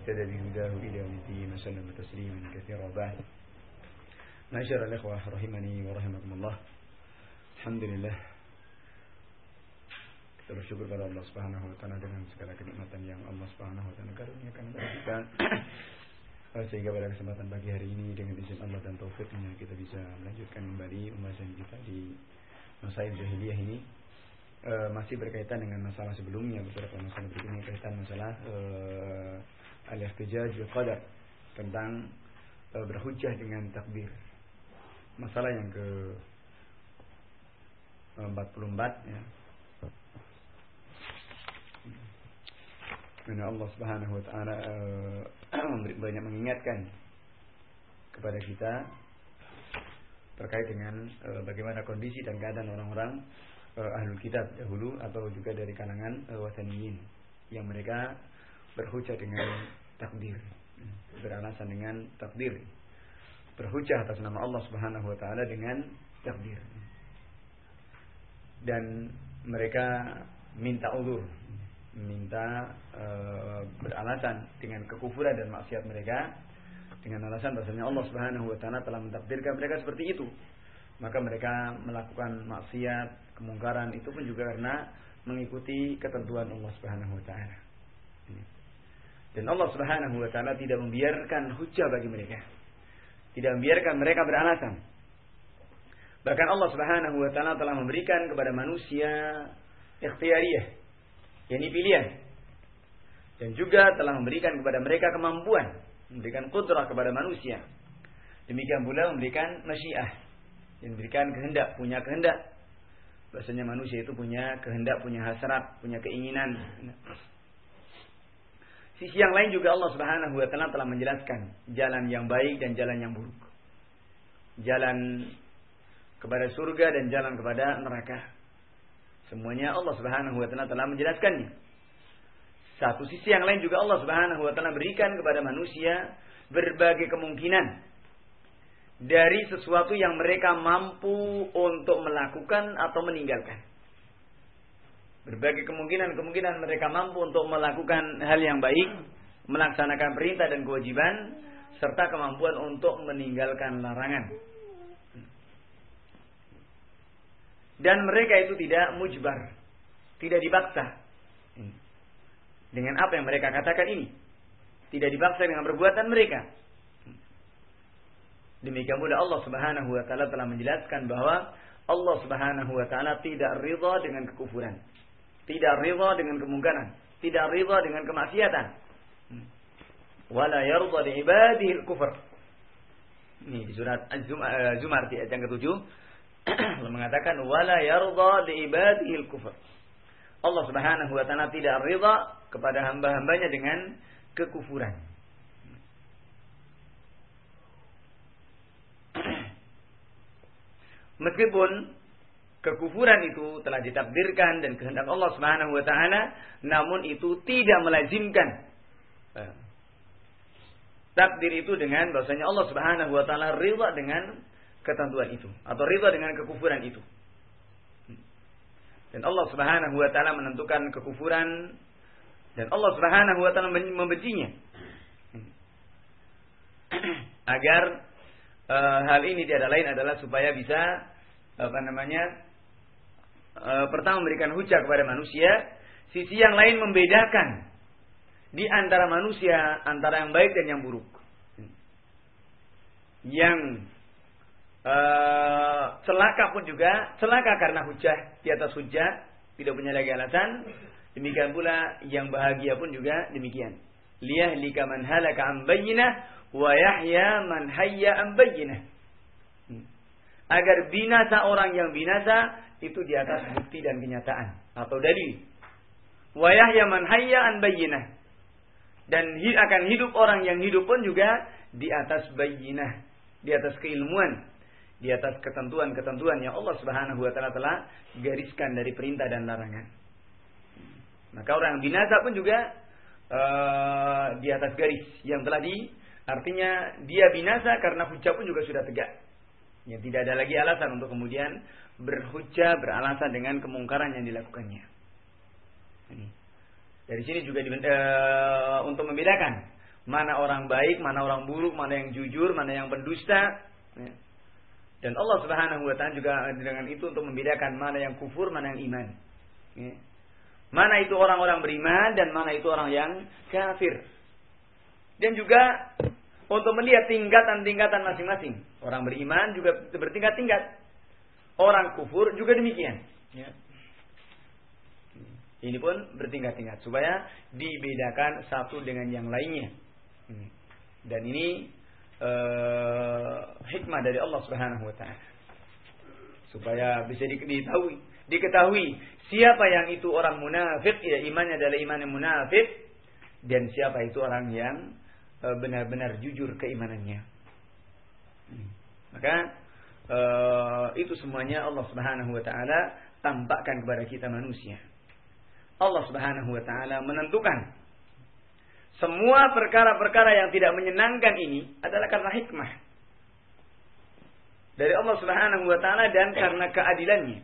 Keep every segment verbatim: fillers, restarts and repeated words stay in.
واهتدى بهداه إلى يوم الدين وسلم تسليما كثيرا بعد. معاشر الإخوة rahimani wa rahimakumullah. Alhamdulillah, kita bersyukur kepada Allah Subhanahu wa taala dengan segala kenikmatan yang Allah Subhanahu wa taala karuniakan kepada kita. Sehingga pada kesempatan pagi hari ini dengan izin Allah dan taufiknya kita bisa melanjutkan kembali pembahasan kita di Masail Jahiliyah ini. E, masih berkaitan dengan masalah sebelumnya, beberapa masalah berikutnya berkaitan masalah e, al-ihtijaj bil qadar, tentang e, berhujjah dengan takdir. Masalah yang ke empat puluh empat ya. Karena Allah Subhanahu wa taala uh, banyak mengingatkan kepada kita terkait dengan uh, bagaimana kondisi dan keadaan orang-orang uh, ahlul kitab dahulu atau juga dari kalangan uh, wasaniyin yang mereka berhujjah dengan takdir, beralasan dengan takdir, berhujjah atas nama Allah Subhanahu wa taala dengan takdir, dan mereka minta uzur, minta e, beralasan dengan kekufuran dan maksiat mereka dengan alasan bahasanya Allah Subhanahu wa taala telah mentakdirkan mereka seperti itu. Maka mereka melakukan maksiat, kemungkaran itu pun juga karena mengikuti ketentuan Allah Subhanahu wa taala. Dan Allah Subhanahu wa taala tidak membiarkan hujjah bagi mereka. Tidak membiarkan mereka beralasan. Bahkan Allah Subhanahu wa taala telah memberikan kepada manusia ikhtiyariyah, yakni pilihan, dan juga telah memberikan kepada mereka kemampuan, memberikan qudrah kepada manusia. Demikian pula memberikan masyiah, yang memberikan kehendak, punya kehendak. Bahasanya manusia itu punya kehendak, punya hasrat, punya keinginan. Sisi yang lain juga Allah Subhanahu wa taala telah menjelaskan jalan yang baik dan jalan yang buruk, jalan kepada surga dan jalan kepada neraka. Semuanya Allah Subhanahu wa taala telah menjelaskannya. Satu sisi yang lain juga Allah Subhanahu wa taala berikan kepada manusia berbagai kemungkinan dari sesuatu yang mereka mampu untuk melakukan atau meninggalkan. Berbagai kemungkinan-kemungkinan mereka mampu untuk melakukan hal yang baik, melaksanakan perintah dan kewajiban, serta kemampuan untuk meninggalkan larangan. Dan mereka itu tidak mujbar, tidak dipaksa dengan apa yang mereka katakan ini, tidak dipaksa dengan perbuatan mereka. Demikian pula Allah Subhanahu wa taala telah menjelaskan bahwa Allah Subhanahu wa taala tidak ridha dengan kekufuran, tidak ridha dengan kemungkaran, tidak ridha dengan kemaksiatan. Wala yarda li ibadihi al-kufr. Ini di surat Az-Zumar ayat yang ketujuh. Allah mengatakan wala yarda li ibadihi al-kufr. Allah Subhanahu wa taala tidak ridha kepada hamba-hambanya dengan kekufuran. Meskipun kekufuran itu telah ditakdirkan dan kehendak Allah Subhanahu wa taala, namun itu tidak melazimkan takdir itu dengan bahwasanya Allah Subhanahu wa taala ridha dengan ketentuan itu atau ridha dengan kekufuran itu. Dan Allah Subhanahu wa taala menentukan kekufuran dan Allah Subhanahu wa taala membencinya. Agar e, hal ini tiada lain adalah supaya bisa apa namanya e, pertama memberikan hujah kepada manusia, sisi yang lain membedakan di antara manusia antara yang baik dan yang buruk. Yang Uh, celaka pun juga celaka karena hujah di atas hujah, tidak punya lagi alasan. Demikian pula yang bahagia pun juga demikian. Liyahlika man halaka an bayyinah wa yahya man hayya an bayyinah. Agar binasa orang yang binasa itu di atas bukti dan kenyataan atau dalil. Wa yahya man hayya an bayyinah. Dan akan hidup orang yang hidup pun juga di atas bayyinah, di atas keilmuan, di atas ketentuan-ketentuan yang Allah Subhanahu wa taala telah gariskan dari perintah dan larangan. Maka orang binasa pun juga uh, di atas garis yang telah di, artinya dia binasa karena hujah pun juga sudah tegak. Ya, tidak ada lagi alasan untuk kemudian berhujah, beralasan dengan kemungkaran yang dilakukannya. Ini. Dari sini juga di, uh, untuk membedakan Mana orang baik, mana orang buruk, mana yang jujur, mana yang pendusta. Dan Allah Subhanahu wa taala juga dengan itu untuk membedakan mana yang kufur, mana yang iman. Mana itu orang-orang beriman dan mana itu orang yang kafir. Dan juga untuk melihat tingkatan-tingkatan masing-masing. Orang beriman juga bertingkat-tingkat. Orang kufur juga demikian. Ya. Ini pun bertingkat-tingkat. Supaya dibedakan satu dengan yang lainnya. Dan ini uh, hikmah dari Allah Subhanahu wa taala. Supaya bisa diketahui, diketahui siapa yang itu orang munafik, ya imannya adalah iman yang munafik. Dan siapa itu orang yang benar-benar jujur keimanannya. Maka uh, itu semuanya Allah Subhanahu wa taala tampakkan kepada kita manusia. Allah Subhanahu wa taala menentukan semua perkara-perkara yang tidak menyenangkan ini adalah karena hikmah dari Allah Subhanahu wa taala dan karena keadilannya.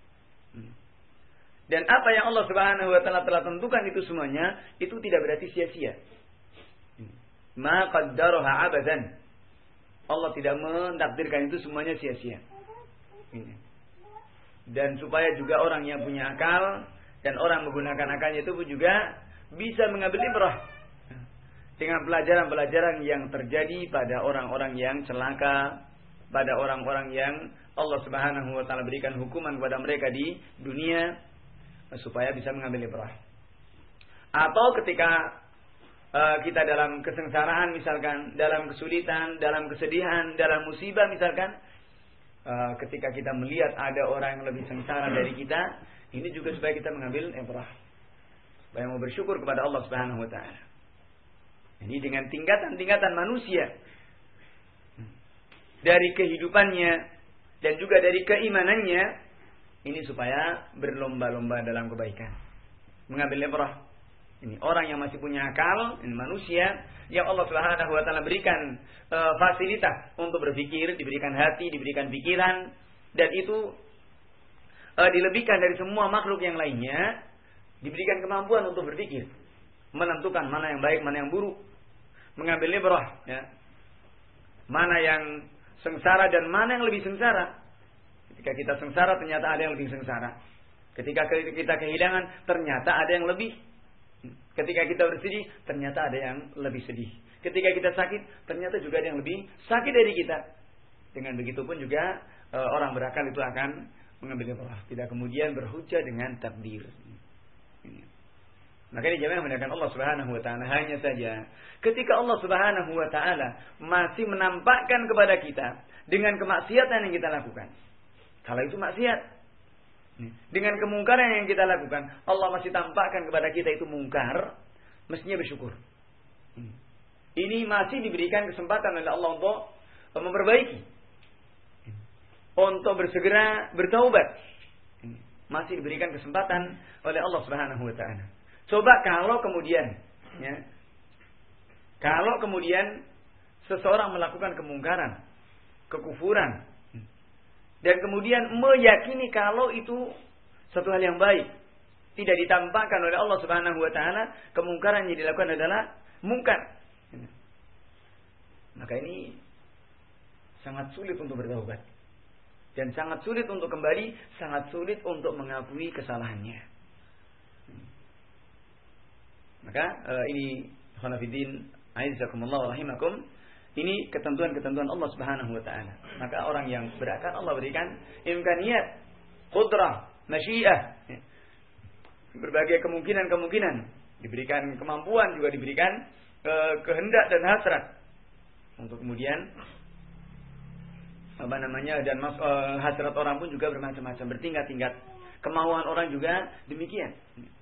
Dan apa yang Allah Subhanahu wa taala telah tentukan itu semuanya itu tidak berarti sia-sia. Ma qaddaraha abadan. Allah tidak mentakdirkan itu semuanya sia-sia. Dan supaya juga orang yang punya akal dan orang menggunakan akalnya itu pun juga bisa mengambil ibrah dengan pelajaran-pelajaran yang terjadi pada orang-orang yang celaka, pada orang-orang yang Allah Subhanahu wa taala berikan hukuman kepada mereka di dunia supaya bisa mengambil ibrah. Atau ketika Uh, kita dalam kesengsaraan misalkan, dalam kesulitan, dalam kesedihan, dalam musibah misalkan, uh, ketika kita melihat ada orang yang lebih sengsara dari kita, ini juga supaya kita mengambil ibrah, supaya mau bersyukur kepada Allah Subhanahu wa taala. Ini dengan tingkatan-tingkatan manusia dari kehidupannya dan juga dari keimanannya, ini supaya berlomba-lomba dalam kebaikan, mengambil ibrah. Ini orang yang masih punya akal, ini manusia yang Allah Subhanahu wa taala berikan e, fasilitas untuk berpikir, diberikan hati, diberikan pikiran, dan itu e, dilebihkan dari semua makhluk yang lainnya, diberikan kemampuan untuk berpikir, menentukan mana yang baik, mana yang buruk, mengambil ibrah, ya. Mana yang sengsara dan mana yang lebih sengsara. Ketika kita sengsara ternyata ada yang lebih sengsara. Ketika kita kehilangan ternyata ada yang lebih. Ketika kita bersedih, ternyata ada yang lebih sedih. Ketika kita sakit, ternyata juga ada yang lebih sakit dari kita. Dengan begitu pun juga e, orang berakal itu akan mengambil ibrah, tidak kemudian berhujjah dengan takdir. Maka ini jemaah mendengarkan Allah Subhanahu wa taala, hanya saja ketika Allah Subhanahu wa taala masih menampakkan kepada kita dengan kemaksiatan yang kita lakukan. Kalau itu maksiat, dengan kemungkaran yang kita lakukan, Allah masih tampakkan kepada kita itu mungkar, mestinya bersyukur. Ini masih diberikan kesempatan oleh Allah untuk memperbaiki, untuk bersegera bertaubat. Masih diberikan kesempatan oleh Allah Subhanahu wa taala. Coba kalau kemudian ya, kalau kemudian seseorang melakukan kemungkaran, kekufuran, dan kemudian meyakini kalau itu satu hal yang baik, tidak ditampakkan oleh Allah Subhanahu wa taala, kemungkaran yang dilakukan adalah mungkar. Maka ini sangat sulit untuk bertaubat. Dan sangat sulit untuk kembali, sangat sulit untuk mengakui kesalahannya. Maka uh, ini khonafidin aizakumullah rahimakum, ini ketentuan-ketentuan Allah Subhanahu wa taala. Maka orang yang berakal Allah berikan imkaniyat, qudrah, masyiah. Berbagai kemungkinan-kemungkinan, diberikan kemampuan, juga diberikan uh, kehendak dan hasrat untuk kemudian apa namanya dan mas, uh, hasrat orang pun juga bermacam-macam, bertingkat-tingkat. Kemauan orang juga demikian.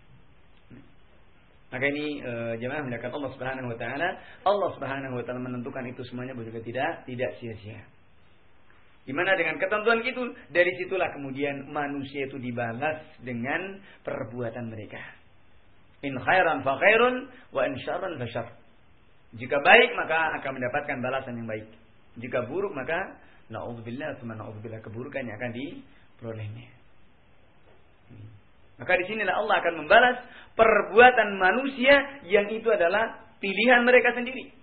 Maka ini e, jemaah mendekat Allah Subhanahu wa taala, Allah Subhanahu wa taala menentukan itu semuanya juga tidak tidak sia-sia. Di mana dengan ketentuan itu, dari situlah kemudian manusia itu dibalas dengan perbuatan mereka. In khairan fa khairun wa in syarran fa syarr. Jika baik maka akan mendapatkan balasan yang baik. Jika buruk maka na'udzubillah tsumma na'udzubillah, keburukan yang akan diperolehnya. Maka di sinilah Allah akan membalas perbuatan manusia yang itu adalah pilihan mereka sendiri.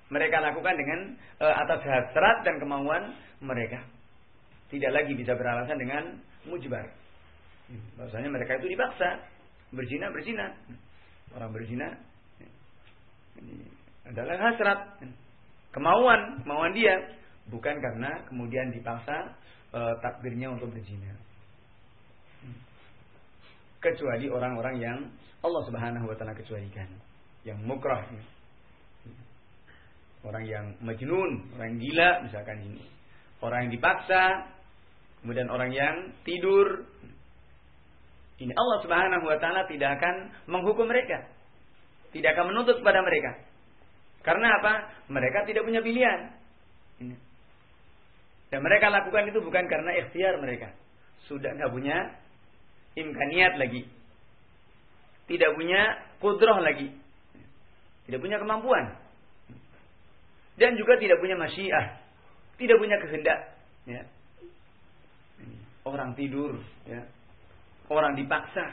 mereka lakukan dengan e, atas hasrat dan kemauan mereka. Tidak lagi bisa beralasan dengan mujbar. Bahwasanya mereka itu dipaksa berzina berzina. Orang berzina ini adalah hasrat, kemauan, kemauan dia, bukan karena kemudian dipaksa e, takdirnya untuk berzina. Kecuali orang-orang yang Allah Subhanahu wa taala kecualikan, yang mukrah. Orang yang majnun, orang yang gila misalkan ini. Orang yang dipaksa, kemudian orang yang tidur. Ini Allah Subhanahu wa taala tidak akan menghukum mereka. Tidak akan menuntut kepada mereka. Karena apa? Mereka tidak punya pilihan. Dan mereka lakukan itu bukan karena ikhtiar mereka. Sudah enggak punya imkaniat lagi. Tidak punya kudrah lagi. Tidak punya kemampuan. Dan juga tidak punya masyiah, tidak punya kehendak. Ya. Orang tidur, ya. Orang dipaksa.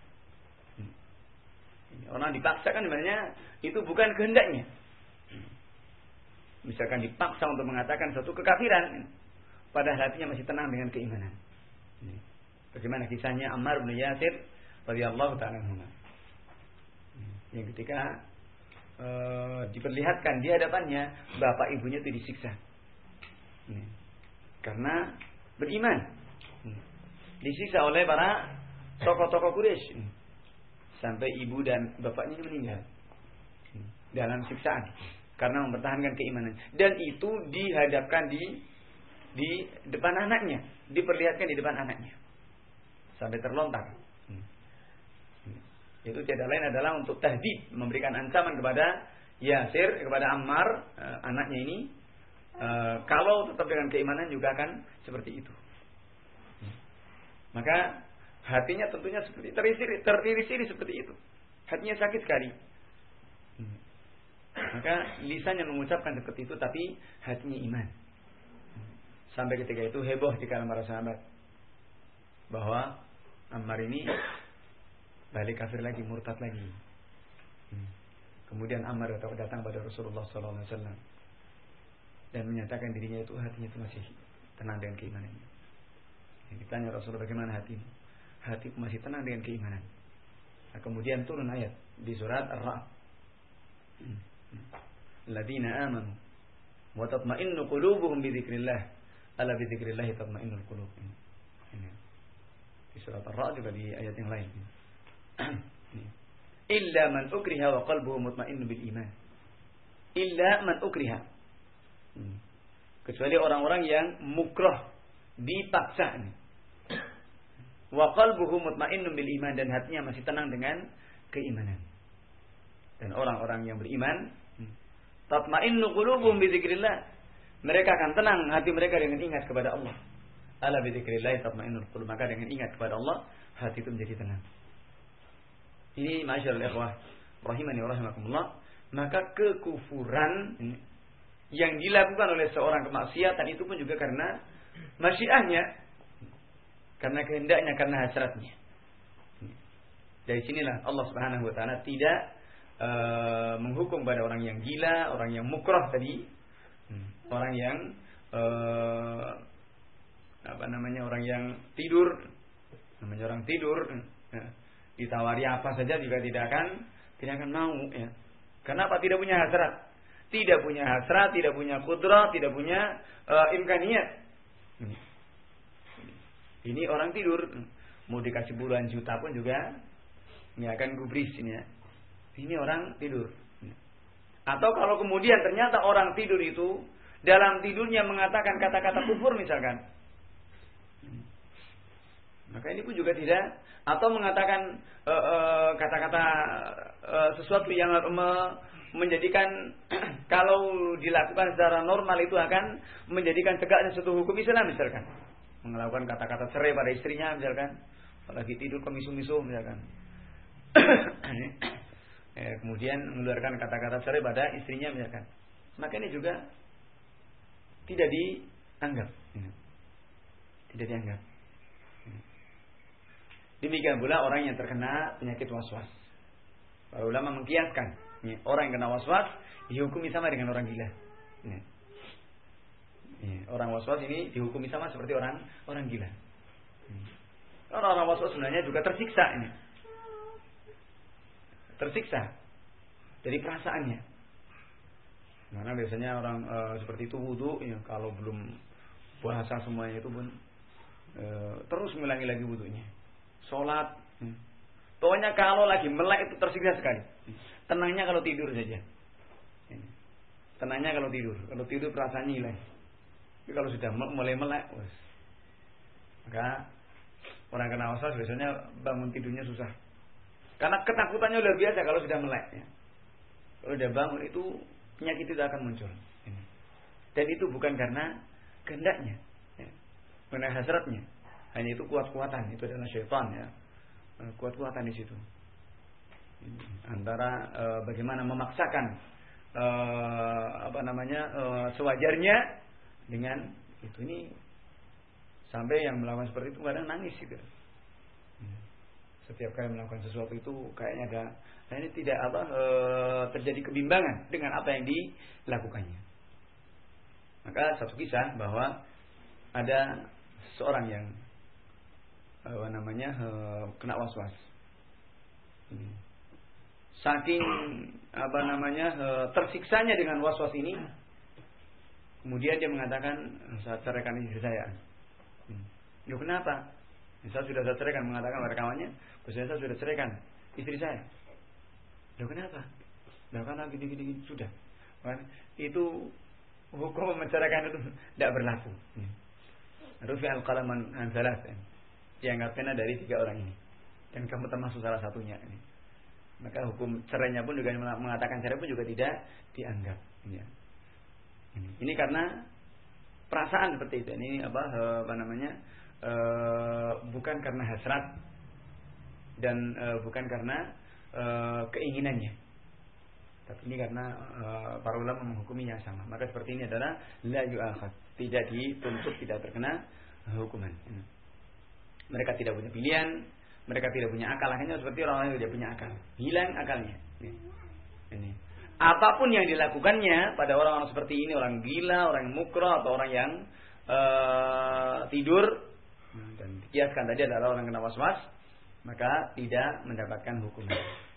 Orang dipaksa kan sebenarnya itu bukan kehendaknya. Misalkan dipaksa untuk mengatakan suatu kekafiran, padahal hatinya masih tenang dengan keimanan. Bagaimana kisahnya Ammar bin Yasir radhiyallahu ta'ala anhu. Yang ketika E, diperlihatkan di hadapannya bapak ibunya itu disiksa ini. Karena beriman ini. Disiksa oleh para tokoh-tokoh Quraisy sampai ibu dan bapaknya meninggal ini. Dalam siksaan karena mempertahankan keimanan, dan itu dihadapkan di di depan anaknya, diperlihatkan di depan anaknya sampai terlontar. Itu tidak lain adalah untuk tahdid, memberikan ancaman kepada Yasir, kepada Ammar, e, anaknya ini, e, kalau tetap dengan keimanan juga akan seperti itu. Maka hatinya tentunya seperti terisi-iri, tertiri-iri seperti itu. Hatinya sakit sekali. Maka lisannya mengucapkan seperti itu, tapi hatinya iman. Sampai ketika itu heboh di kalangan para sahabat bahwa Ammar ini balik kafir lagi, murtad lagi. Hmm. Kemudian Ammar datang pada Rasulullah sallallahu alaihi wasallam dan menyatakan dirinya itu hatinya itu masih tenang dengan keimanannya. Yang ditanya Rasulullah, bagaimana hatimu? Hatiku masih tenang dengan keimanan. Nah, kemudian turun ayat di surat Ar-Ra'd. Hmm. Alladzina amanu wa tatma'innu qulubuhum bi dzikrillah. Ala bi dzikrillah tatma'innul qulub. Ini. Di surat Ar-Ra'd juga di ayat yang lain. Illa man ukriha wa qalbuhu mutma'innu bil iman. Illa man ukriha. Kecuali orang-orang yang mukrah, dipaksa. Wa qalbuhu mutma'innu bil iman, dan hatinya masih tenang dengan keimanan. Dan orang-orang yang beriman, tatma'innu qulubuhum bi dzikrillah. Mereka akan tenang hati mereka dengan ingat kepada Allah. Ala bi dzikrillah tatma'innul qulub. Maka dengan ingat kepada Allah, hati itu menjadi tenang. Ini ma'asyiral ikhwah rahimani wa rahimakumullah, maka kekufuran yang dilakukan oleh seorang kemaksiatan itu pun juga karena masyiahnya, karena kehendaknya, karena hasratnya. Dari sinilah Allah Subhanahu wa taala tidak uh, menghukum pada orang yang gila, orang yang mukrah tadi, orang yang uh, apa namanya, orang yang tidur, namanya orang tidur, ya. Ditawari apa saja juga tidak akan tidak akan mau, ya. Karena apa? Tidak punya hasrat, tidak punya hasrat, tidak punya kudrah, tidak punya uh, imkaniyat. Ini orang tidur, mau dikasih puluhan juta pun juga nggak akan gubris ini, ya. Ini orang tidur. Atau kalau kemudian ternyata orang tidur itu dalam tidurnya mengatakan kata-kata kufur misalkan, maka ini pun juga tidak, atau mengatakan uh, uh, kata-kata uh, sesuatu yang me, menjadikan kalau dilakukan secara normal itu akan menjadikan tegaknya suatu hukum Islam misalkan, melakukan kata-kata cerai pada istrinya misalkan, lagi tidur kemisu-misu misalkan, eh, kemudian mengeluarkan kata-kata cerai pada istrinya misalkan, maka ini juga tidak dianggap, tidak dianggap. Demikian pula orang yang terkena penyakit waswas. Para ulama mengkiaskan Ya, orang yang kena waswas dihukumi sama dengan orang gila. Ya. Ya, orang waswas ini dihukumi sama seperti orang orang gila. Karena orang waswas sebenarnya juga tersiksa ini. Tersiksa dari perasaannya. Karena biasanya orang e, seperti itu wudu, ya, kalau belum puasa semuanya itu pun e, terus mengulangi lagi wudunya. Sholat, ya. Pokoknya kalau lagi melek itu tersiksa sekali. Tenangnya kalau tidur saja. Tenangnya kalau tidur. Kalau tidur perasaannya hilang. Tapi kalau sudah mulai melek, wes. Maka orang kena waswas biasanya bangun tidurnya susah. Karena ketakutannya luar biasa kalau sudah melek. Ya. Kalau sudah bangun itu penyakit itu akan muncul. Dan itu bukan karena kehendaknya, ya. Karena hasratnya. Hanya itu kuat-kuatan. Itu adalah syaitan, ya. Kuat-kuatan di situ. Antara e, bagaimana memaksakan e, apa namanya e, sewajarnya dengan itu ini sampai yang melakukan seperti itu kadang nangis gitu. Setiap kali melakukan sesuatu itu kayaknya ada, nah ini tidak apa e, terjadi kebimbangan dengan apa yang dilakukannya. Maka satu kisah bahwa ada seorang yang apa namanya e, kena waswas. Saking apa namanya e, tersiksanya dengan waswas ini, kemudian dia mengatakan, saya ceraikan istri saya. Loh kenapa? Saya sudah saya ceraikan, mengatakan pada kawannya, saya sudah ceraikan istri saya. Loh kenapa? Loh karena gini-gini sudah. Itu hukum menceraikan itu tidak berlaku. Rufi al-qalaman an salas. Dianggap kena dari tiga orang ini. Dan kamu termasuk salah satunya. Maka hukum cerainya pun juga mengatakan cerai pun juga tidak dianggap. Ini karena perasaan seperti itu. Ini apa apa namanya? E, bukan karena hasrat dan e, bukan karena e, keinginannya, tapi ini karena e, para ulama menghukuminya sama. Maka seperti ini adalah la yu'akhad, tidak dituntut, tidak terkena hukuman. Mereka tidak punya pilihan, mereka tidak punya akal. Akhirnya seperti orang yang tidak punya akal, hilang akalnya. Ini. Ini. Apapun yang dilakukannya pada orang-orang seperti ini, orang gila, orang yang mukra, atau orang yang e, tidur, dan dikiaskan tadi adalah orang kena waswas, maka tidak mendapatkan hukuman.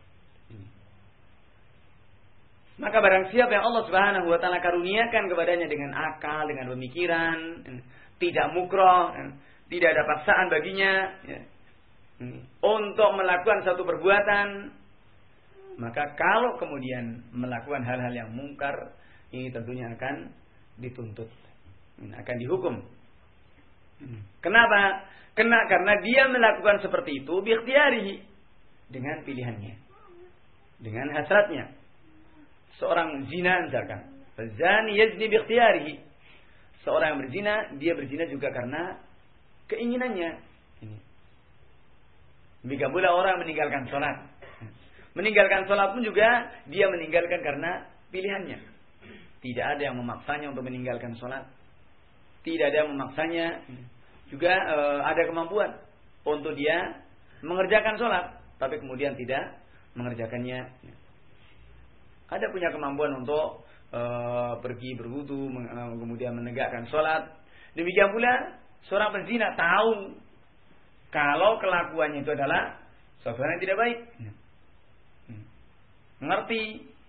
Maka barang siapa yang Allah Subhanahu wa taala karuniakan kepadanya dengan akal, dengan pemikiran, tidak mukroh, tidak ada paksaan baginya ya, untuk melakukan satu perbuatan, maka kalau kemudian melakukan hal-hal yang mungkar, ini tentunya akan dituntut, akan dihukum. Kenapa? Kena karena dia melakukan seperti itu biikhtiarihi, dengan pilihannya, dengan hasratnya. Seorang zina misalkan, zani yazni biikhtiarihi. Seorang yang berzina, dia berzina juga karena keinginannya. Ini. Demikian pula orang meninggalkan sholat. Meninggalkan sholat pun juga dia meninggalkan karena pilihannya. Tidak ada yang memaksanya untuk meninggalkan sholat. Tidak ada yang memaksanya. Juga e, ada kemampuan untuk dia mengerjakan sholat, tapi kemudian tidak mengerjakannya. Ada punya kemampuan untuk e, pergi berwudu, e, kemudian menegakkan sholat. Demikian pula seorang penzina tahu kalau kelakuannya itu adalah sesuatu yang tidak baik. Mengerti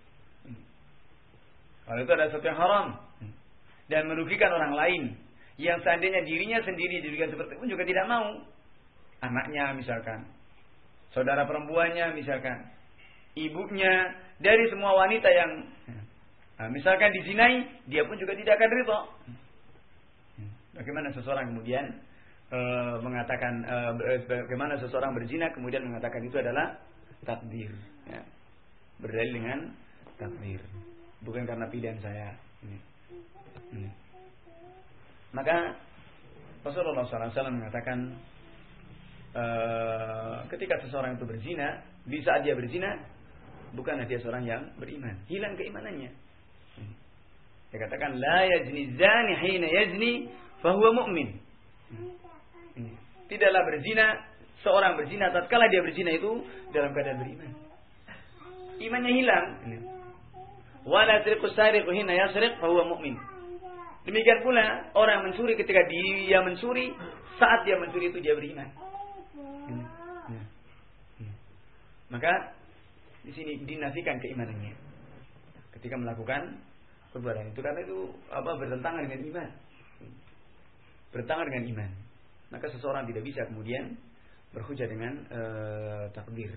kalau itu adalah sesuatu yang haram dan merugikan orang lain, yang seandainya dirinya sendiri dirugikan seperti itu pun juga tidak mau. Anaknya misalkan, saudara perempuannya misalkan, ibunya, dari semua wanita yang nah, misalkan dizinai, dia pun juga tidak akan ridha. Bagaimana seseorang kemudian e, mengatakan e, bagaimana seseorang berzina kemudian mengatakan itu adalah takdir, ya. Berdalil dengan takdir, bukan karena pilihan saya. Ini. Ini. Maka Rasulullah shallallahu alaihi wasallam mengatakan e, ketika seseorang itu berzina, di saat dia berzina, bukanlah dia seorang yang beriman, hilang keimanannya. Dia katakan la yazni zani hina yazni fahuwa mu'min. Tidaklah berzina seorang berzina tatkala dia berzina itu dalam keadaan beriman. imannya hilang. Wala yasriqu sariqu hina yasriq fa huwa mu'min. Demikian pula orang mencuri ketika dia mencuri, saat dia mencuri itu dia beriman. Maka di sini dinafikan keimanannya ketika melakukan perbuatan itu, karena itu apa bertentangan dengan iman. Bertentangan dengan iman. Maka seseorang tidak bisa kemudian berhujah dengan uh, takdir,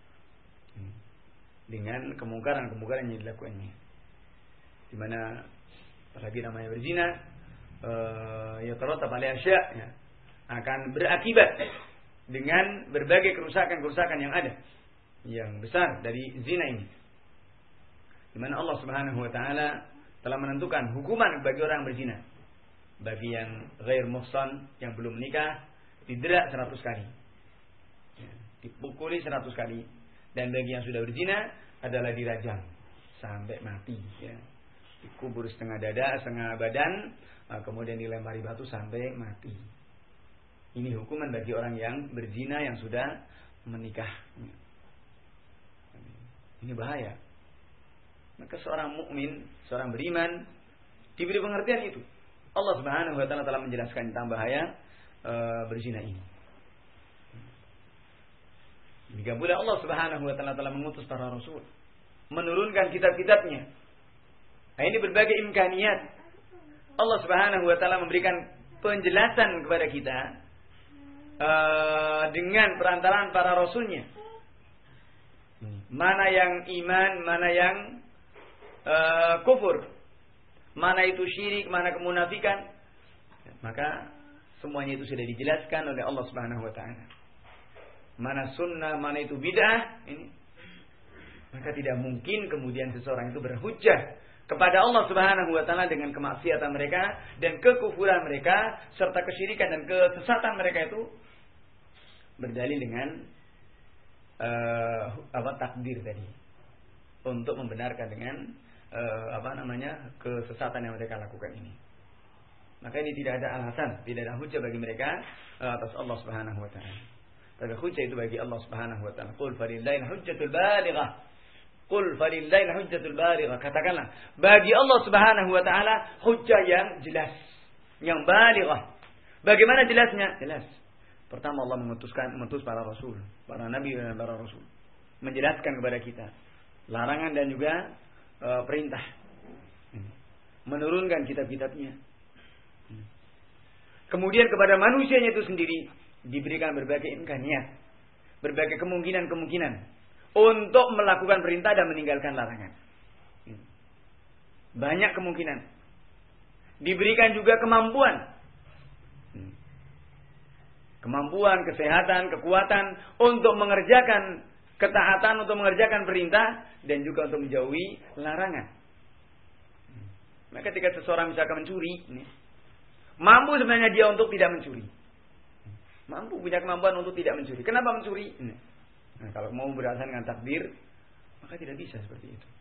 dengan kemungkaran-kemungkaran yang dilakukannya. Di mana apalagi namanya berzina, uh, ya tarattab alaihi asya, ya, akan berakibat dengan berbagai kerusakan-kerusakan yang ada, yang besar dari zina ini. Di mana Allah Subhanahu wa taala telah menentukan hukuman bagi orang berzina. Bagi yang ghair muhsan, yang belum menikah, didera seratus kali. Ya, dipukuli seratus kali. Dan bagi yang sudah berzina adalah dirajam sampai mati, ya. Dikubur setengah dada, setengah badan, kemudian dilempari batu sampai mati. Ini hukuman bagi orang yang berzina yang sudah menikah. Ini bahaya. Maka seorang mukmin, seorang beriman diberi pengertian itu. Allah Subhanahu wa taala telah menjelaskan tentang bahaya e, berzina ini. Demikian pula Allah Subhanahu wa taala telah mengutus para rasul, menurunkan kitab-kitabnya. Nah, ini berbagai imkaniyat. Allah Subhanahu wa taala memberikan penjelasan kepada kita e, dengan perantaraan para rasulnya. Mana yang iman, mana yang e, kufur, mana itu syirik, mana kemunafikan. Maka semuanya itu sudah dijelaskan oleh Allah Subhanahu wa taala. Mana sunnah, mana itu bid'ah, ini. Maka tidak mungkin kemudian seseorang itu berhujjah kepada Allah Subhanahu wa taala dengan kemaksiatan mereka dan kekufuran mereka serta kesyirikan dan kesesatan mereka itu berdalil dengan uh, apa takdir tadi, untuk membenarkan dengan Uh, apa namanya kesesatan yang mereka lakukan ini. Maka ini tidak ada alasan, tidak ada hujah bagi mereka uh, atas Allah Subhanahu wa taala. Tapi hujah itu bagi Allah Subhanahu wa taala. Qul falillahil hujjatul balighah. Qul falillahil hujjatul balighah. Katakanlah, bagi Allah Subhanahu wa taala hujah yang jelas, yang balighah. Bagaimana jelasnya? Jelas. Pertama Allah mengutuskan mengutus para rasul, para nabi dan para rasul, menjelaskan kepada kita larangan dan juga perintah, menurunkan kitab-kitabnya. Kemudian kepada manusianya itu sendiri diberikan berbagai imkaniyat, berbagai kemungkinan-kemungkinan untuk melakukan perintah dan meninggalkan larangan. Banyak kemungkinan. Diberikan juga kemampuan, kemampuan, kesehatan, kekuatan untuk mengerjakan ketaatan, untuk mengerjakan perintah dan juga untuk menjauhi larangan. Maka ketika seseorang misalkan mencuri, mampu sebenarnya dia untuk tidak mencuri. Mampu, punya kemampuan untuk tidak mencuri. Kenapa mencuri? Nah, kalau mau berdasarkan dengan takdir, maka tidak bisa seperti itu.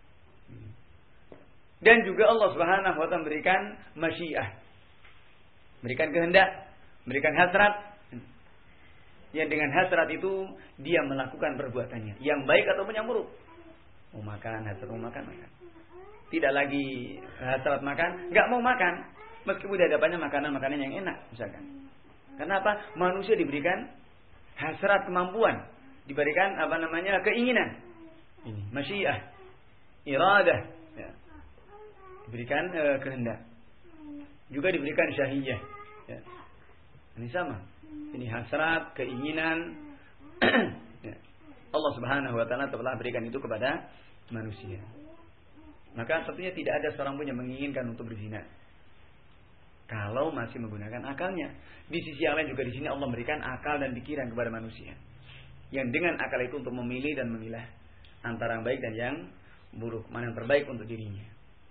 Dan juga Allah Subhanahu wa taala memberikan masyiah, memberikan kehendak, memberikan hasrat. Yang dengan hasrat itu dia melakukan perbuatannya, yang baik ataupun yang buruk. Mau makan, hasrat mau makan, makan. Tidak lagi hasrat makan, nggak mau makan, meskipun di hadapannya makanan-makanan yang enak, misalkan. Karena apa? Manusia diberikan hasrat, kemampuan, diberikan apa namanya keinginan, ini masyiah, iradah, ya. Diberikan uh, kehendak, juga diberikan syahiyah. Ya. Ini sama. Ini hasrat, keinginan. Ya. Allah Subhanahu wa taala telah berikan itu kepada manusia. Maka tentunya tidak ada seorang pun yang menginginkan untuk berzina, kalau masih menggunakan akalnya. Di sisi yang lain juga di sini Allah memberikan akal dan pikiran kepada manusia, yang dengan akal itu untuk memilih dan memilah antara yang baik dan yang buruk, mana yang terbaik untuk dirinya.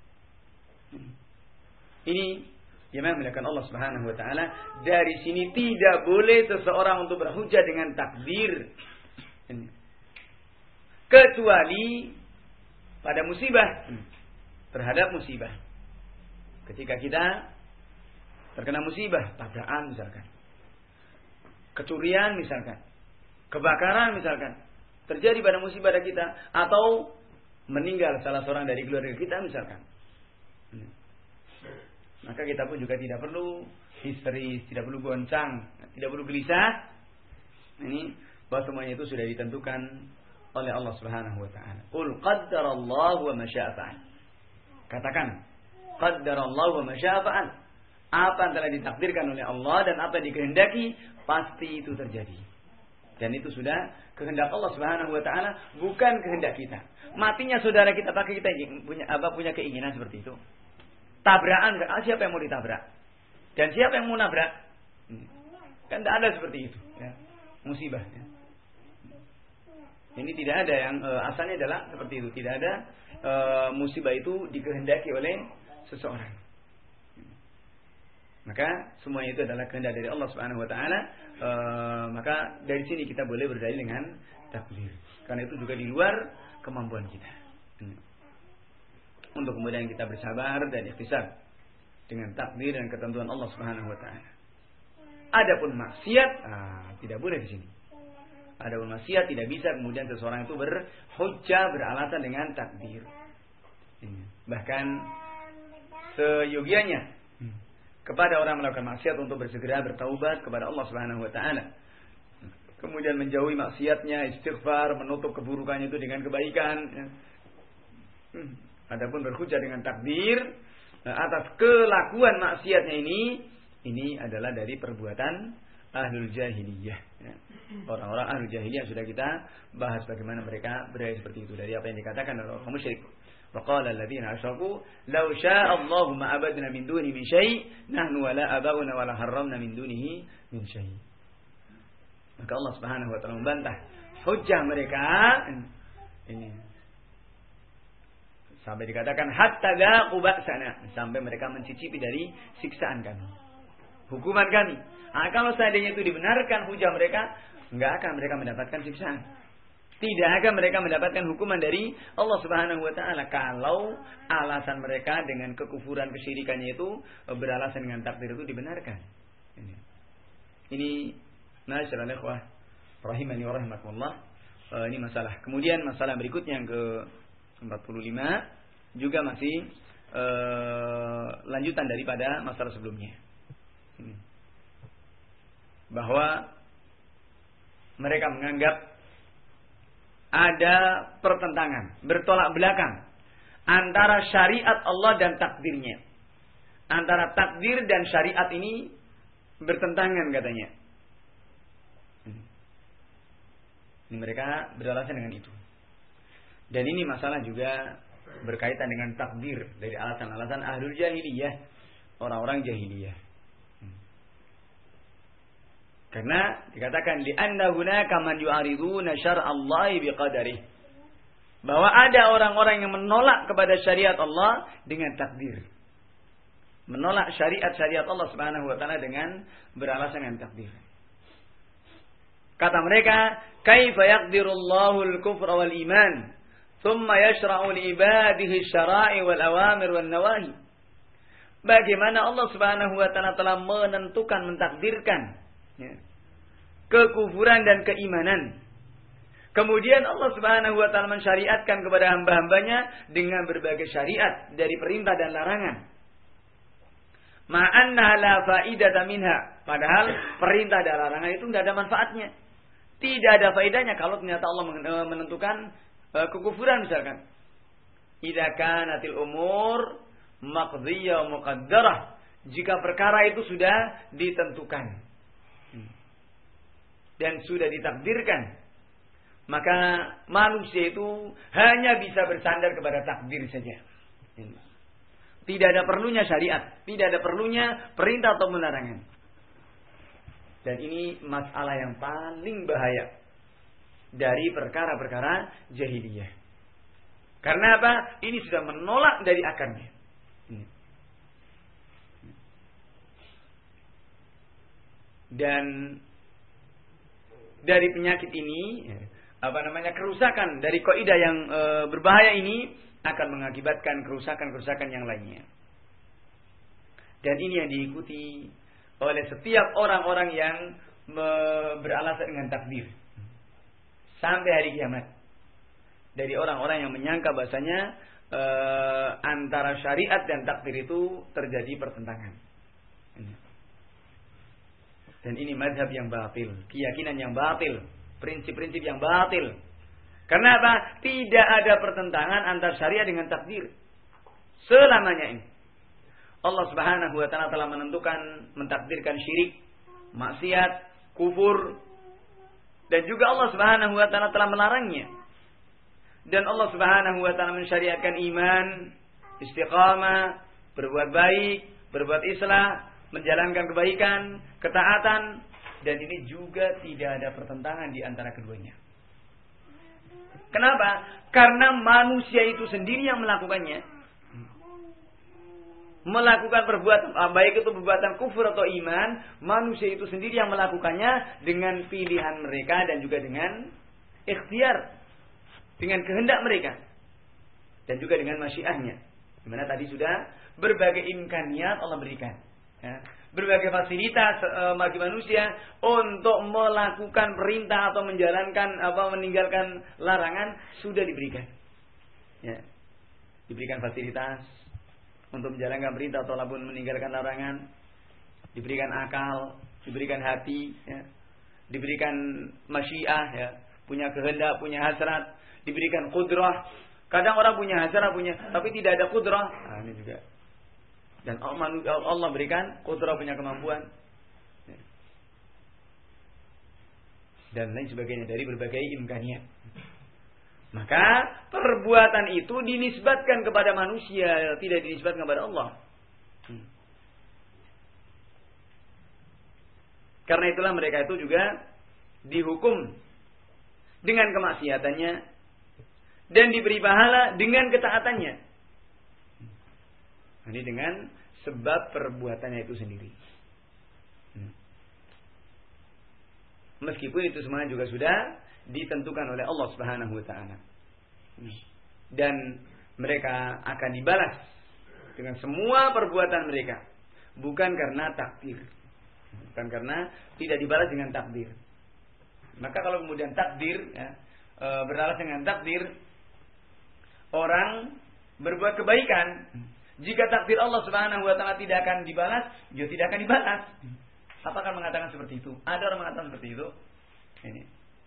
Ini yang memang Allah Subhanahu wa taala. Dari sini tidak boleh seseorang untuk berhujah dengan takdir, kecuali pada musibah, terhadap musibah. Ketika kita terkena musibah, tabrakan misalkan, kecurian misalkan, kebakaran misalkan, terjadi pada musibah kita, atau meninggal salah seorang dari keluarga kita misalkan. Maka kita pun juga tidak perlu histeris, tidak perlu goncang, tidak perlu gelisah. Ini bahwa semuanya itu sudah ditentukan oleh Allah Subhanahu wa taala. Qul qaddarallahu wa ma syaa fa'al. Katakan, qaddarallahu wa ma syaa fa'al. Apa yang telah ditakdirkan oleh Allah dan apa yang dikehendaki pasti itu terjadi. Dan itu sudah kehendak Allah Subhanahu wa taala, bukan kehendak kita. Matinya saudara kita pakai kita punya apa punya keinginan seperti itu. Tabrakan, siapa yang mau ditabrak? Dan siapa yang mau nabrak? Kan tidak ada seperti itu, ya. Musibah. Ya. Ini tidak ada yang e, asalnya adalah seperti itu. Tidak ada e, musibah itu dikehendaki oleh seseorang. Maka semuanya itu adalah kehendak dari Allah Subhanahu wa taala. E, maka dari sini kita boleh berdalil dengan takdir. Karena itu juga di luar kemampuan kita. Hmm. Untuk kemudian kita bersabar dan ikhtisar dengan takdir dan ketentuan Allah Subhanahu wa taala. Adapun maksiat, ah, tidak boleh di sini. Adapun maksiat tidak bisa kemudian seseorang itu berhujjah beralasan dengan takdir. Ini. Bahkan seyogianya kepada orang melakukan maksiat untuk bersegera bertaubat kepada Allah Subhanahu wa taala. Kemudian menjauhi maksiatnya, istighfar, menutup keburukannya itu dengan kebaikan. Hmm. Adapun berhujjah dengan takdir atas kelakuan maksiatnya ini, ini adalah dari perbuatan ahlul jahiliyah. Orang-orang ahlul jahiliyah sudah kita bahas bagaimana mereka berada seperti itu dari apa yang dikatakan oleh orang musyrik. Wa qala alladziina asyraku law syaa'a Allahu ma abadna min dunihi min syai' nahnu wala abauna wala harramna min dunihi min syai'. Maka Allah Subhanahu wa taala membantah hujjah mereka ini. Sampai dikatakan hatta dzaqu ba'sana, sampai mereka mencicipi dari siksaan kami, hukuman kami. Nah, kalau seandainya itu dibenarkan hujah mereka, enggak akan mereka mendapatkan siksaan. Tidak akan mereka mendapatkan hukuman dari Allah Subhanahu wa taala kalau alasan mereka dengan kekufuran kesyirikannya itu beralasan dengan takdir itu dibenarkan. Ini, ini masyaallah ikhwah rahimani wa rahimakumullah. Ini masalah. Kemudian masalah berikutnya yang ke empat puluh lima juga masih e, lanjutan daripada masalah sebelumnya. Ini. Bahwa mereka menganggap ada pertentangan, bertolak belakang antara syariat Allah dan takdirnya. Antara takdir dan syariat ini bertentangan katanya. Ini mereka beralasan dengan itu. Dan ini masalah juga berkaitan dengan takdir dari alasan-alasan ahlul jahiliyah, orang-orang jahiliyah. Karena dikatakan li'anna hunaka man yu'ariduna syar'allahi biqadarih. Bahwa ada orang-orang yang menolak kepada syariat Allah dengan takdir. Menolak syariat-syariat Allah Subhanahu wa taala dengan beralasan dengan takdir. Kata mereka, "Kaifa yaqdirullahu al-kufra wal iman?" Thumma yashra'u li ibadihi syara'i wal awamir wal nawahi. Bagaimana Allah Subhanahu wa taala telah menentukan, mentakdirkan ya, kekufuran dan keimanan. Kemudian Allah Subhanahu wa taala mensyariatkan kepada hamba-hambanya dengan berbagai syariat dari perintah dan larangan. Ma'anna la faidata minha. Padahal perintah dan larangan itu tidak ada manfaatnya. Tidak ada faedahnya kalau ternyata Allah menentukan kekufuran misalkan. Idza kanatil umur maqdiyah wa muqaddarah. Jika perkara itu sudah ditentukan dan sudah ditakdirkan, maka manusia itu hanya bisa bersandar kepada takdir saja. Tidak ada perlunya syariat, tidak ada perlunya perintah atau larangan. Dan ini masalah yang paling bahaya dari perkara-perkara jahiliyah. Karena apa? Ini sudah menolak dari akarnya. Dan dari penyakit ini, apa namanya, kerusakan dari kaidah yang e, berbahaya ini akan mengakibatkan kerusakan-kerusakan yang lainnya. Dan ini yang diikuti oleh setiap orang-orang yang me, beralasan dengan takdir. sampai hari kiamat. Dari orang-orang yang menyangka bahasanya e, antara syariat dan takdir itu terjadi pertentangan. Dan ini mazhab yang batil, keyakinan yang batil, prinsip-prinsip yang batil. Karena apa? Tidak ada pertentangan antara syariat dengan takdir. Selamanya ini. Allah Subhanahu wa taala telah menentukan, mentakdirkan syirik, maksiat, kufur, dan juga Allah Subhanahu wa taala telah melarangnya. Dan Allah Subhanahu wa taala mensyariatkan iman, istiqamah, berbuat baik, berbuat islah, menjalankan kebaikan, ketaatan, dan ini juga tidak ada pertentangan di antara keduanya. Kenapa? Karena manusia itu sendiri yang melakukannya. Melakukan perbuatan, baik itu perbuatan kufur atau iman, manusia itu sendiri yang melakukannya dengan pilihan mereka dan juga dengan ikhtiar, dengan kehendak mereka, dan juga dengan masyiahnya. Dimana tadi sudah berbagai imkaniat Allah berikan, ya. Berbagai fasilitas e, bagi manusia untuk melakukan perintah atau menjalankan apa meninggalkan larangan sudah diberikan, ya. Diberikan fasilitas untuk menjalankan perintah ataupun meninggalkan larangan, diberikan akal, diberikan hati, ya. Diberikan masyiah, ya. Punya kehendak, punya hasrat, diberikan kudrah. Kadang orang punya hasrat, punya, tapi tidak ada kudrah. Nah, ini juga. Dan Allah berikan kudrah, punya kemampuan, ya. Dan lain sebagainya dari berbagai imkaniat. Maka perbuatan itu dinisbatkan kepada manusia, tidak dinisbatkan kepada Allah. Hmm. Karena itulah mereka itu juga dihukum dengan kemaksiatannya dan diberi pahala dengan ketaatannya. Ini dengan sebab perbuatannya itu sendiri. Hmm. Meskipun itu semua juga sudah ditentukan oleh Allah Subhanahu wa taala. Dan mereka akan dibalas dengan semua perbuatan mereka, bukan karena takdir. Bukan karena tidak dibalas dengan takdir. Maka kalau kemudian takdir, ya, e, beralas dengan takdir, orang berbuat kebaikan, jika takdir Allah Subhanahu wa taala tidak akan dibalas, dia tidak akan dibalas. Apa akan mengatakan seperti itu? Ada orang mengatakan seperti itu. Ini.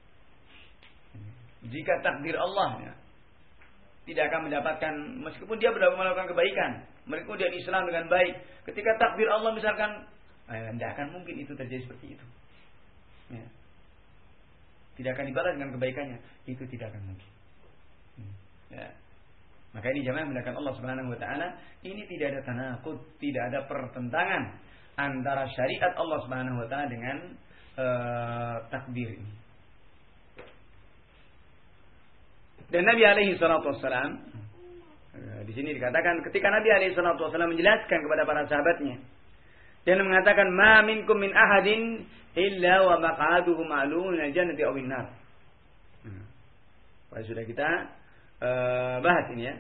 Jika takdir Allah, ya, tidak akan mendapatkan, meskipun dia berdapat melakukan kebaikan, meskipun dia Islam dengan baik, ketika takdir Allah misalkan, eh, tidak akan mungkin itu terjadi seperti itu. Ya. Tidak akan dibalas dengan kebaikannya, itu tidak akan mungkin. Ya. Maka ini jamaah menggunakan Allah Subhanahu wa taala, ini tidak ada tanaqud, tidak ada pertentangan antara syariat Allah Subhanahu wa taala dengan uh, takdir ini. Dan Nabi alaihi salatu wassalam, uh, di sini dikatakan ketika Nabi alaihi salatu wassalam menjelaskan kepada para sahabatnya dan mengatakan ma minkum min ahadin illa wa maq'aduhu ma'lumun minal jannati aw min nar. Hmm. Sudah kita Uh, bahas ini, ya.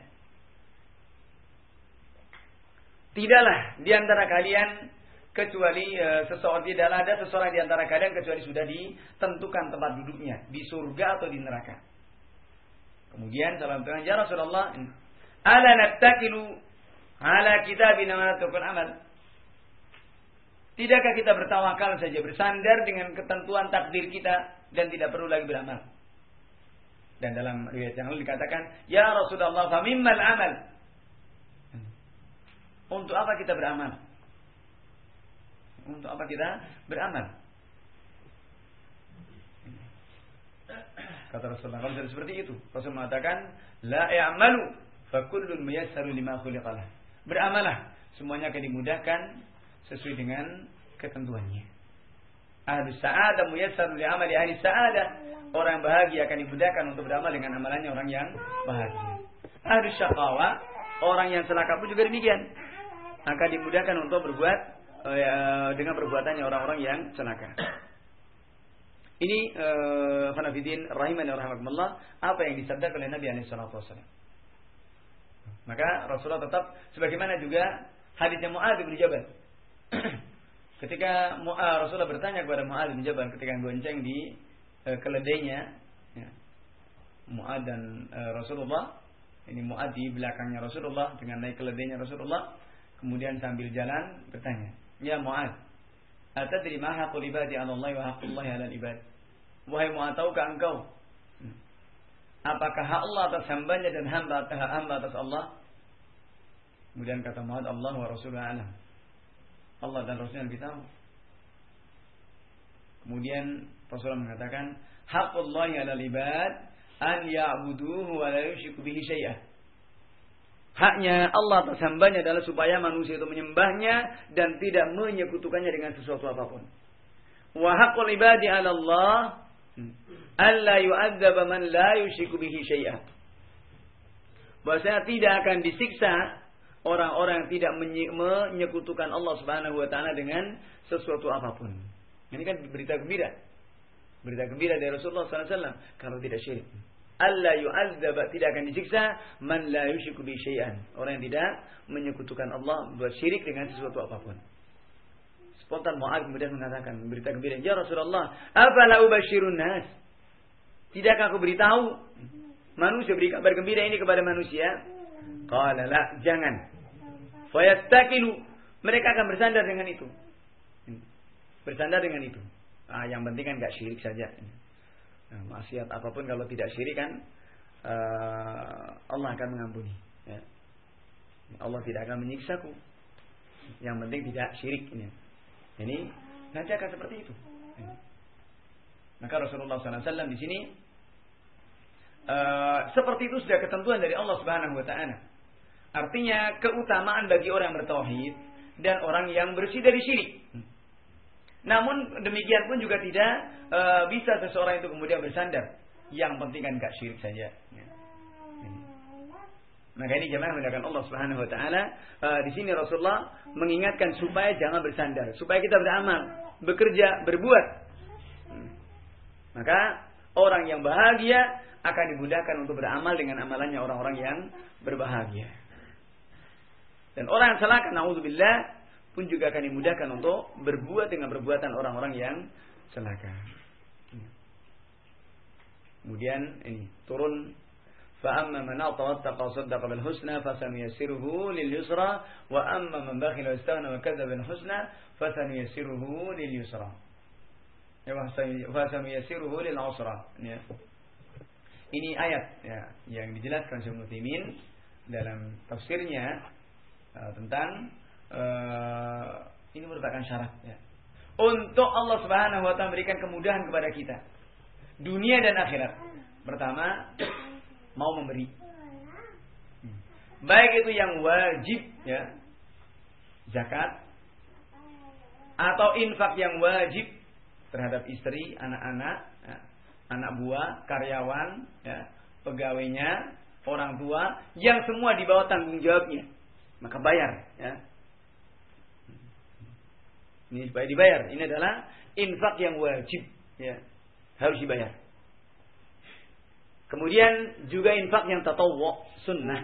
Tidaklah di antara kalian kecuali uh, seseorang, tidaklah ada seseorang di antara kalian kecuali sudah ditentukan tempat duduknya di surga atau di neraka. Kemudian salam Tuhan, ya Rasulullah, ala nattakilu ala kitabina wa natukun amal. Tidakkah kita bertawakal saja, bersandar dengan ketentuan takdir kita dan tidak perlu lagi beramal? Dan dalam riwayat yang lain dikatakan, ya Rasulullah, fa mimmal amal? Untuk apa kita beramal? Untuk apa kita beramal? Kata Rasulullah, kalau sudah seperti itu, Rasul mengatakan, la ya'malu fa kullun muyassaru lima khuliqalah. Beramalah, semuanya akan dimudahkan sesuai dengan ketentuannya. Ahli sa'adah muyassaru li amali ahli sa'adah. Orang yang bahagia akan dimudahkan untuk beramal dengan amalannya orang yang bahagia. Ahli syaqawa, orang yang celaka pun juga demikian, akan dimudahkan untuk berbuat uh, dengan perbuatannya orang-orang yang celaka. Ini uh, Fanafidin rahimani rahimakumullah, apa yang disabdakan oleh Nabi alaihi salatu wasallam. Maka Rasulullah tetap sebagaimana juga hadisnya Mu'adz bin Jabal. Ketika Mu'adz, Rasulullah bertanya kepada Mu'adz bin Jabal ketika gonceng di keledainya, ya, Mu'ad dan uh, Rasulullah. Ini Mu'ad di belakangnya Rasulullah dengan naik keledainya Rasulullah. Kemudian sambil jalan bertanya, "Ya Mu'ad, atadri ma haqqul ibadi 'ala Allah wa haqqullahi 'ala al-ibad?" Wahai Mu'ad, tahukah engkau apakah hak Allah atas hambanya dan hamba atas hamba atas Allah? Kemudian kata Mu'ad, "Allah wa Rasuluhu a'lam." Allah dan Rasulnya lebih tahu. Kemudian Rasulullah mengatakan, "Haqqullahi 'alal ibad an ya'buduhu wa la yusyriku bihi syai'ah." Haknya Allah atas hambanya adalah supaya manusia itu menyembahnya dan tidak menyekutukannya dengan sesuatu apapun. Wa haqqul ibadi 'ala Allah alla yu'adzaba man la yusyriku bihi syai'ah. Bahwasanya tidak akan disiksa orang-orang yang tidak menyekutukan Allah Subhanahu wa taala dengan sesuatu apapun. Ini kan berita gembira. Berita gembira dari Rasulullah sallallahu alaihi wasallam kalau tidak syirik. Alla yu'adzaba, tidak akan disiksa man la yusyriku bihi syai'an. Orang yang tidak menyekutukan Allah buat syirik dengan sesuatu apapun. Spontan Mu'adz kemudian mengatakan berita gembira, "Ya Rasulullah, afala ubashirun nas?" Tidakkah aku beritahu manusia, beri kabar gembira ini kepada manusia? Qala la, jangan. Fayastaqilu, mereka akan bersandar dengan itu. Bersandar dengan itu. Ah, yang penting kan enggak syirik saja. Nah, maksiat apapun kalau tidak syirik kan uh, Allah akan mengampuni. Ya. Allah tidak akan menyiksaku. Yang penting tidak syirik ini. Ini nanti akan seperti itu. Ya. Maka Rasulullah sallallahu alaihi wasallam di sini uh, seperti itu sudah ketentuan dari Allah Subhanahu wa taala. Artinya keutamaan bagi orang yang bertauhid dan orang yang bersih dari syirik. Namun demikian pun juga tidak uh, bisa seseorang itu kemudian bersandar. Yang penting kan enggak syirik saja. Ya. Ini. Maka ini jemaah mendengarkan Allah Subhanahu wa taala, uh, di sini Rasulullah mengingatkan supaya jangan bersandar, supaya kita beramal, bekerja, berbuat. Hmm. Maka orang yang bahagia akan dimudahkan untuk beramal dengan amalannya orang-orang yang berbahagia. Dan orang yang celaka, naudzubillah, pun juga akan dimudahkan untuk berbuat dengan perbuatan orang-orang yang celaka. Kemudian ini turun, fa amma man atawattaqa wa saddaqa bil husna fasanuyassiruhu lil yusra wa amma man bakhila wastaghna wa kadzdzaba bil husna fasanuyassiruhu lil yusra. Ya fasanuyassiruhu lil usra. Ya. Ini ayat ya yang dijelaskan Syekh Utsaimin dalam tafsirnya uh, tentang Uh, ini merupakan syarat ya. Untuk Allah Subhanahu wa taala memberikan kemudahan kepada kita dunia dan akhirat. Pertama, mau memberi. Baik itu yang wajib ya, zakat, atau infak yang wajib terhadap istri, anak-anak, ya, anak buah, karyawan, ya, pegawainya, orang tua, yang semua di bawah tanggung jawabnya. Maka bayar ya. Ini supaya dibayar. Ini adalah infak yang wajib, ya, harus dibayar. Kemudian juga infak yang tatawwu, sunnah.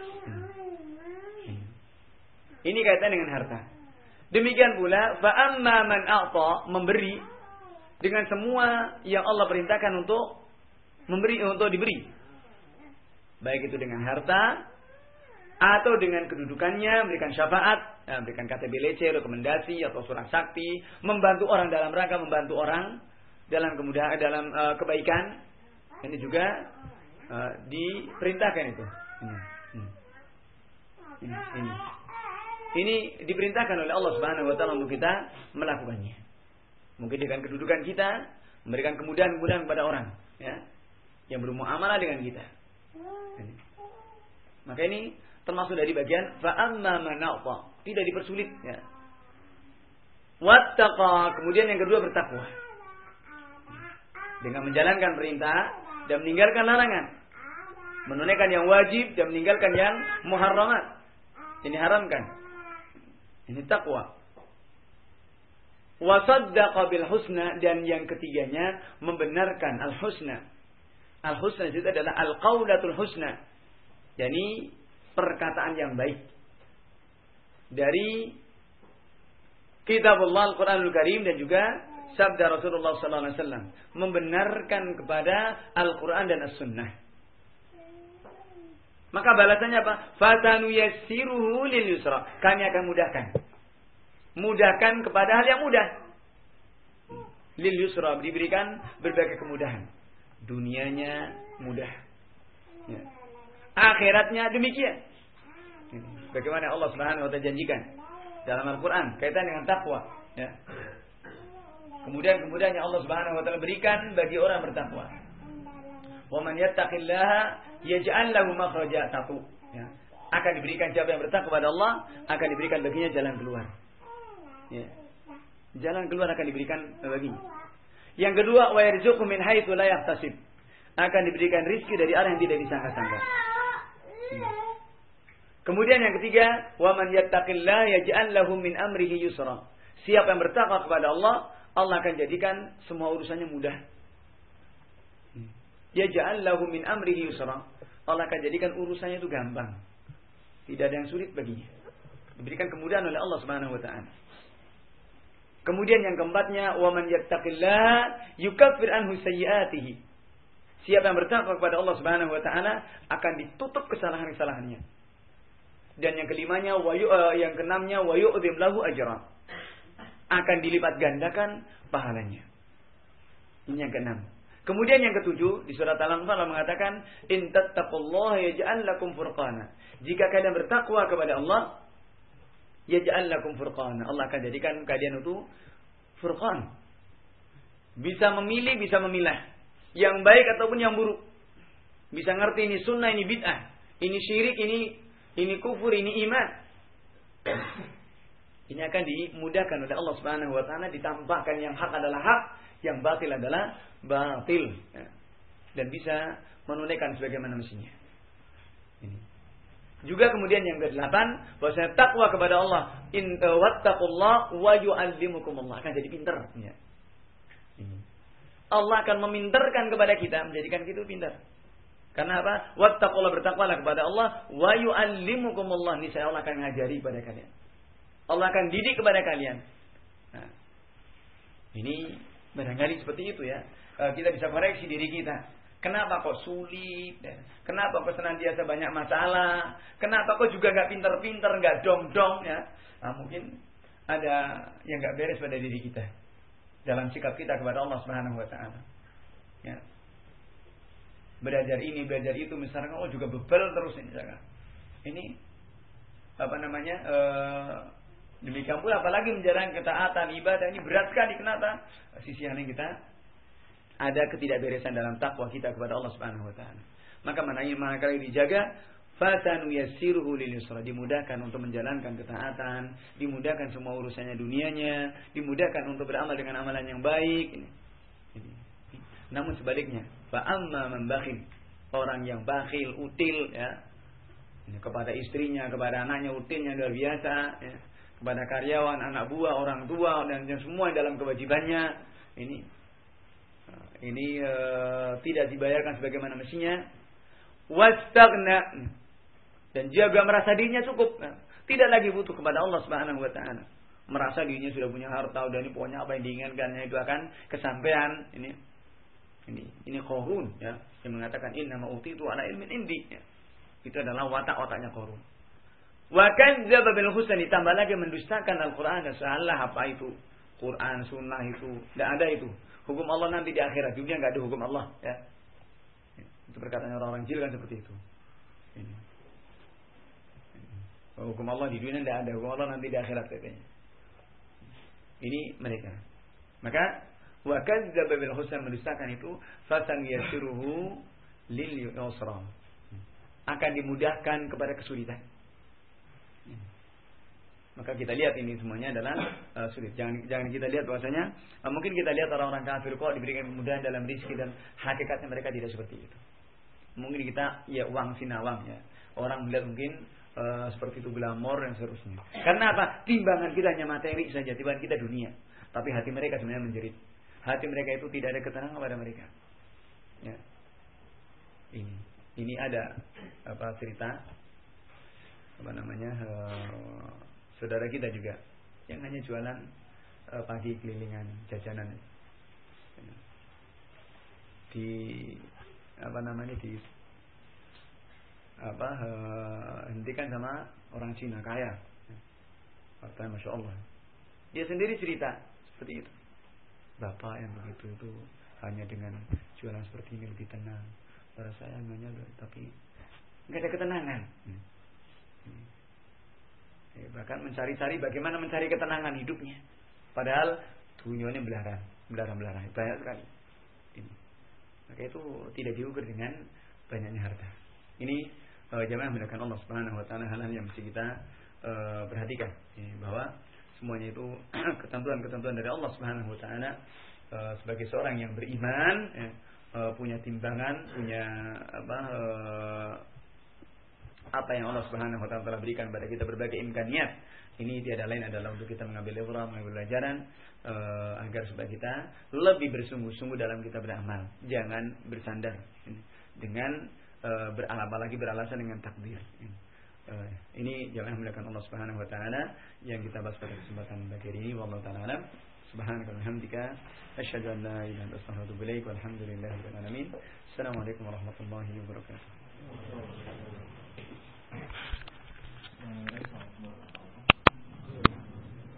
Ini kaitan dengan harta. Demikian pula, fa amma man a'ta, memberi dengan semua yang Allah perintahkan untuk memberi, untuk diberi. Baik itu dengan harta atau dengan kedudukannya, memberikan syafaat, memberikan K T B L C, rekomendasi atau surat sakti, membantu orang dalam rangka membantu orang dalam kemudahan, dalam uh, kebaikan. Ini juga uh, diperintahkan itu. Ini. Ini. Ini. Ini diperintahkan oleh Allah Subhanahu wa taala untuk kita melakukannya. Mungkin dengan kedudukan kita, memberikan kemudahan-kemudahan kepada orang, ya, yang bermuamalah dengan kita. Ini. Maka ini termasuk dari bagian fa'amma man a'ta, tidak dipersulit ya. Wattaqa, kemudian yang kedua bertakwa. Dengan menjalankan perintah dan meninggalkan larangan. Menunaikan yang wajib dan meninggalkan yang muharramat. Ini haramkan. Ini takwa. Wa saddaqa bil husna, dan yang ketiganya membenarkan al-husna. Al-husna itu adalah al-qaulatul husna. Yani perkataan yang baik dari kitabullah Al-Quranul Karim dan juga sabda Rasulullah sallallahu alaihi wasallam, membenarkan kepada Al-Quran dan As-Sunnah. Maka balasannya apa? Fatanu yassiruhu lil yusra. Kami akan mudahkan. Mudahkan kepada hal yang mudah. Lil yusra, diberikan berbagai kemudahan. Dunianya mudah. Ya. Akhiratnya demikian. Bagaimana Allah Subhanahu wa taala janjikan dalam Al-Qur'an kaitan dengan takwa, ya. Kemudian-kemudian yang Allah Subhanahu wa taala berikan bagi orang bertakwa. Wa man yattaqillaha yaj'al lahu makhraja taqu. Ya. Akan diberikan siapa yang bertakwa kepada Allah, akan diberikan baginya jalan keluar. Ya. Jalan keluar akan diberikan baginya. Yang kedua, wa yarzuqhu min haitsu la yahtasib. Akan diberikan rizki dari arah yang tidak disangka-sangka. Ya. Kemudian yang ketiga, wa man yattaqillaha yaj'al lahu min amrihi yusra. Siapa yang bertakwa kepada Allah, Allah akan jadikan semua urusannya mudah. Yaj'al lahu min amrihi yusra. Allah akan jadikan urusannya itu gampang. Tidak ada yang sulit baginya. Diberikan kemudahan oleh Allah Subhanahu wa taala. Kemudian yang keempatnya, wa man yattaqillaha yukaffir anhu sayyi'atihi. Siapa yang bertakwa kepada Allah Subhanahu wa taala akan ditutup kesalahan-kesalahannya. Dan yang kelimanya, wayu, uh, yang keenamnya, wa yu'dzim lahu ajra. Akan dilipat gandakan pahalanya. Ini yang keenam. Kemudian yang ketujuh di surat Al-Anfal mengatakan, in tattaqullaha yaj'al lakum furqana. Jika kalian bertakwa kepada Allah, yaj'al lakum furqana. Allah akan jadikan kalian itu furqan. Bisa memilih, bisa memilah. Yang baik ataupun yang buruk. Bisa ngerti ini sunnah, ini bid'ah. Ini syirik, ini ini kufur, ini iman. Ini akan dimudahkan oleh Allah Subhanahu wa taala, ditampakkan yang hak adalah hak, yang batil adalah batil. Dan bisa menunaikan sebagaimana mestinya. Ini. Juga kemudian yang kedelapan, bahwasanya takwa kepada Allah, in wattaqullah wa yu'allimukumullah, akan jadi pintar. Ya. Ini. Allah akan memintarkan kepada kita, menjadikan kita pintar. Karena apa? Wattaqullah, bertakwalah kepada Allah, wa yu'allimukumullah, niscaya Allah akan mengajari kepada kalian. Allah akan didik kepada kalian. Nah, ini barangkali seperti itu ya. Kita bisa koreksi diri kita. Kenapa kok sulit? Kenapa kok senantiasa banyak masalah? Kenapa kok juga nggak pinter-pinter, nggak dong-dong ya? Nah, mungkin ada yang nggak beres pada diri kita dalam sikap kita kepada Allah Subhanahu wa taala. Ya. Belajar ini, belajar itu, misalnya oh juga bebel terus ini, misalkan. Ini apa namanya? E, demikian pula apalagi menjalankan ketaatan ibadah ini berat sekali. Kenapa? Sisi yang lain kita ada ketidakberesan dalam takwa kita kepada Allah Subhanahu wa taala. Maka mananya manakala dijaga, fasanu yassiruhu lil yusra, dimudahkan untuk menjalankan ketaatan, dimudahkan semua urusannya dunianya, dimudahkan untuk beramal dengan amalan yang baik. Ini. Ini. Namun sebaliknya, fa amma man bakhil, orang yang bakhil, util ya, ini kepada istrinya, kepada anaknya utilnya luar biasa ya, kepada karyawan, anak buah, orang tua dan semua dalam kewajibannya, ini ini e, tidak dibayarkan sebagaimana mestinya. Wastaghna, dan dia juga merasa dirinya cukup, ya, tidak lagi butuh kepada Allah Subhanahu wa taala. Merasa dirinya sudah punya harta, dan ini pokoknya apa yang diinginkannya itu akan kesampaian. Ini Ini ini Qarun ya, yang mengatakan inna ma utitu ala ilmin indi. Ya. Itu adalah watak-wataknya Qarun. Wa kadzdzaba bil husna, ditambah lagi mendustakan Al-Qur'an, dan salah apa itu? Quran, sunnah itu tidak ada itu. Hukum Allah nanti di akhirat, dunia enggak ada hukum Allah ya. Itu perkataan orang-orang jil kan seperti itu. Ini. Hukum Allah di dunia tidak ada, hukum Allah nanti di akhirat katanya. Ini mereka. Maka wa kadzdzaba bil husna, mendustakan itu, fasan yasiruhu lil yusra, akan dimudahkan kepada kesulitan. Maka kita lihat ini semuanya adalah uh, sulit. Jangan jangan kita lihat bahwasanya uh, mungkin kita lihat orang-orang kafir kok diberikan kemudahan dalam rezeki, dan hakikatnya mereka tidak seperti itu. Mungkin kita ya uang sinawang ya. Orang melihat mungkin uh, seperti itu glamor dan seterusnya. Karena apa? Timbangan kita hanya materi saja, timbangan kita dunia. Tapi hati mereka sebenarnya menjerit. Hati mereka itu tidak ada ketenangan pada mereka. Ya. Ini, ini ada apa cerita apa namanya uh, saudara kita juga yang hanya jualan uh, pagi kelilingan jajanan di apa namanya di apa uh, hentikan sama orang Cina kaya. Hartanya Masya Allah. Dia sendiri cerita seperti itu. Bapak yang begitu itu hanya dengan jualan seperti ini lebih tenang. Pada saya hanya tapi nggak ada ketenangan. Hmm. Hmm. Eh, bahkan mencari-cari bagaimana mencari ketenangan hidupnya. Padahal dunianya belaran, belaran-belaran banyak sekali. Ini. Maka itu tidak diukur dengan banyaknya harta. Ini uh, jamaah mendapatkan Allah Subhanahu Wa Taala hal-hal yang mesti kita uh, perhatikan. Ini, bahwa semuanya itu ketentuan-ketentuan dari Allah Subhanahu Wa Taala. Uh, sebagai seorang yang beriman, eh, uh, punya timbangan, punya apa? Uh, apa yang Allah Subhanahu Wa Taala telah berikan kepada kita berbagai imkaniat. Ini tiada lain adalah untuk kita mengambil ibrah, mengambil pelajaran uh, agar supaya kita lebih bersungguh-sungguh dalam kita beramal. Jangan bersandar ini, dengan uh, beralap lagi beralasan dengan takdir. Ini, uh, ini jangan melakukan Allah Subhanahu Wa Taala yang kita bahas pada kesempatan pagi ini. Wallahu taala alam. Subhanaka wa bihamdika asyhadu an la ilaha illa anta astaghfiruka wa atubu ilaik. Walhamdulillahirabbil alamin. Assalamualaikum warahmatullahi wabarakatuh.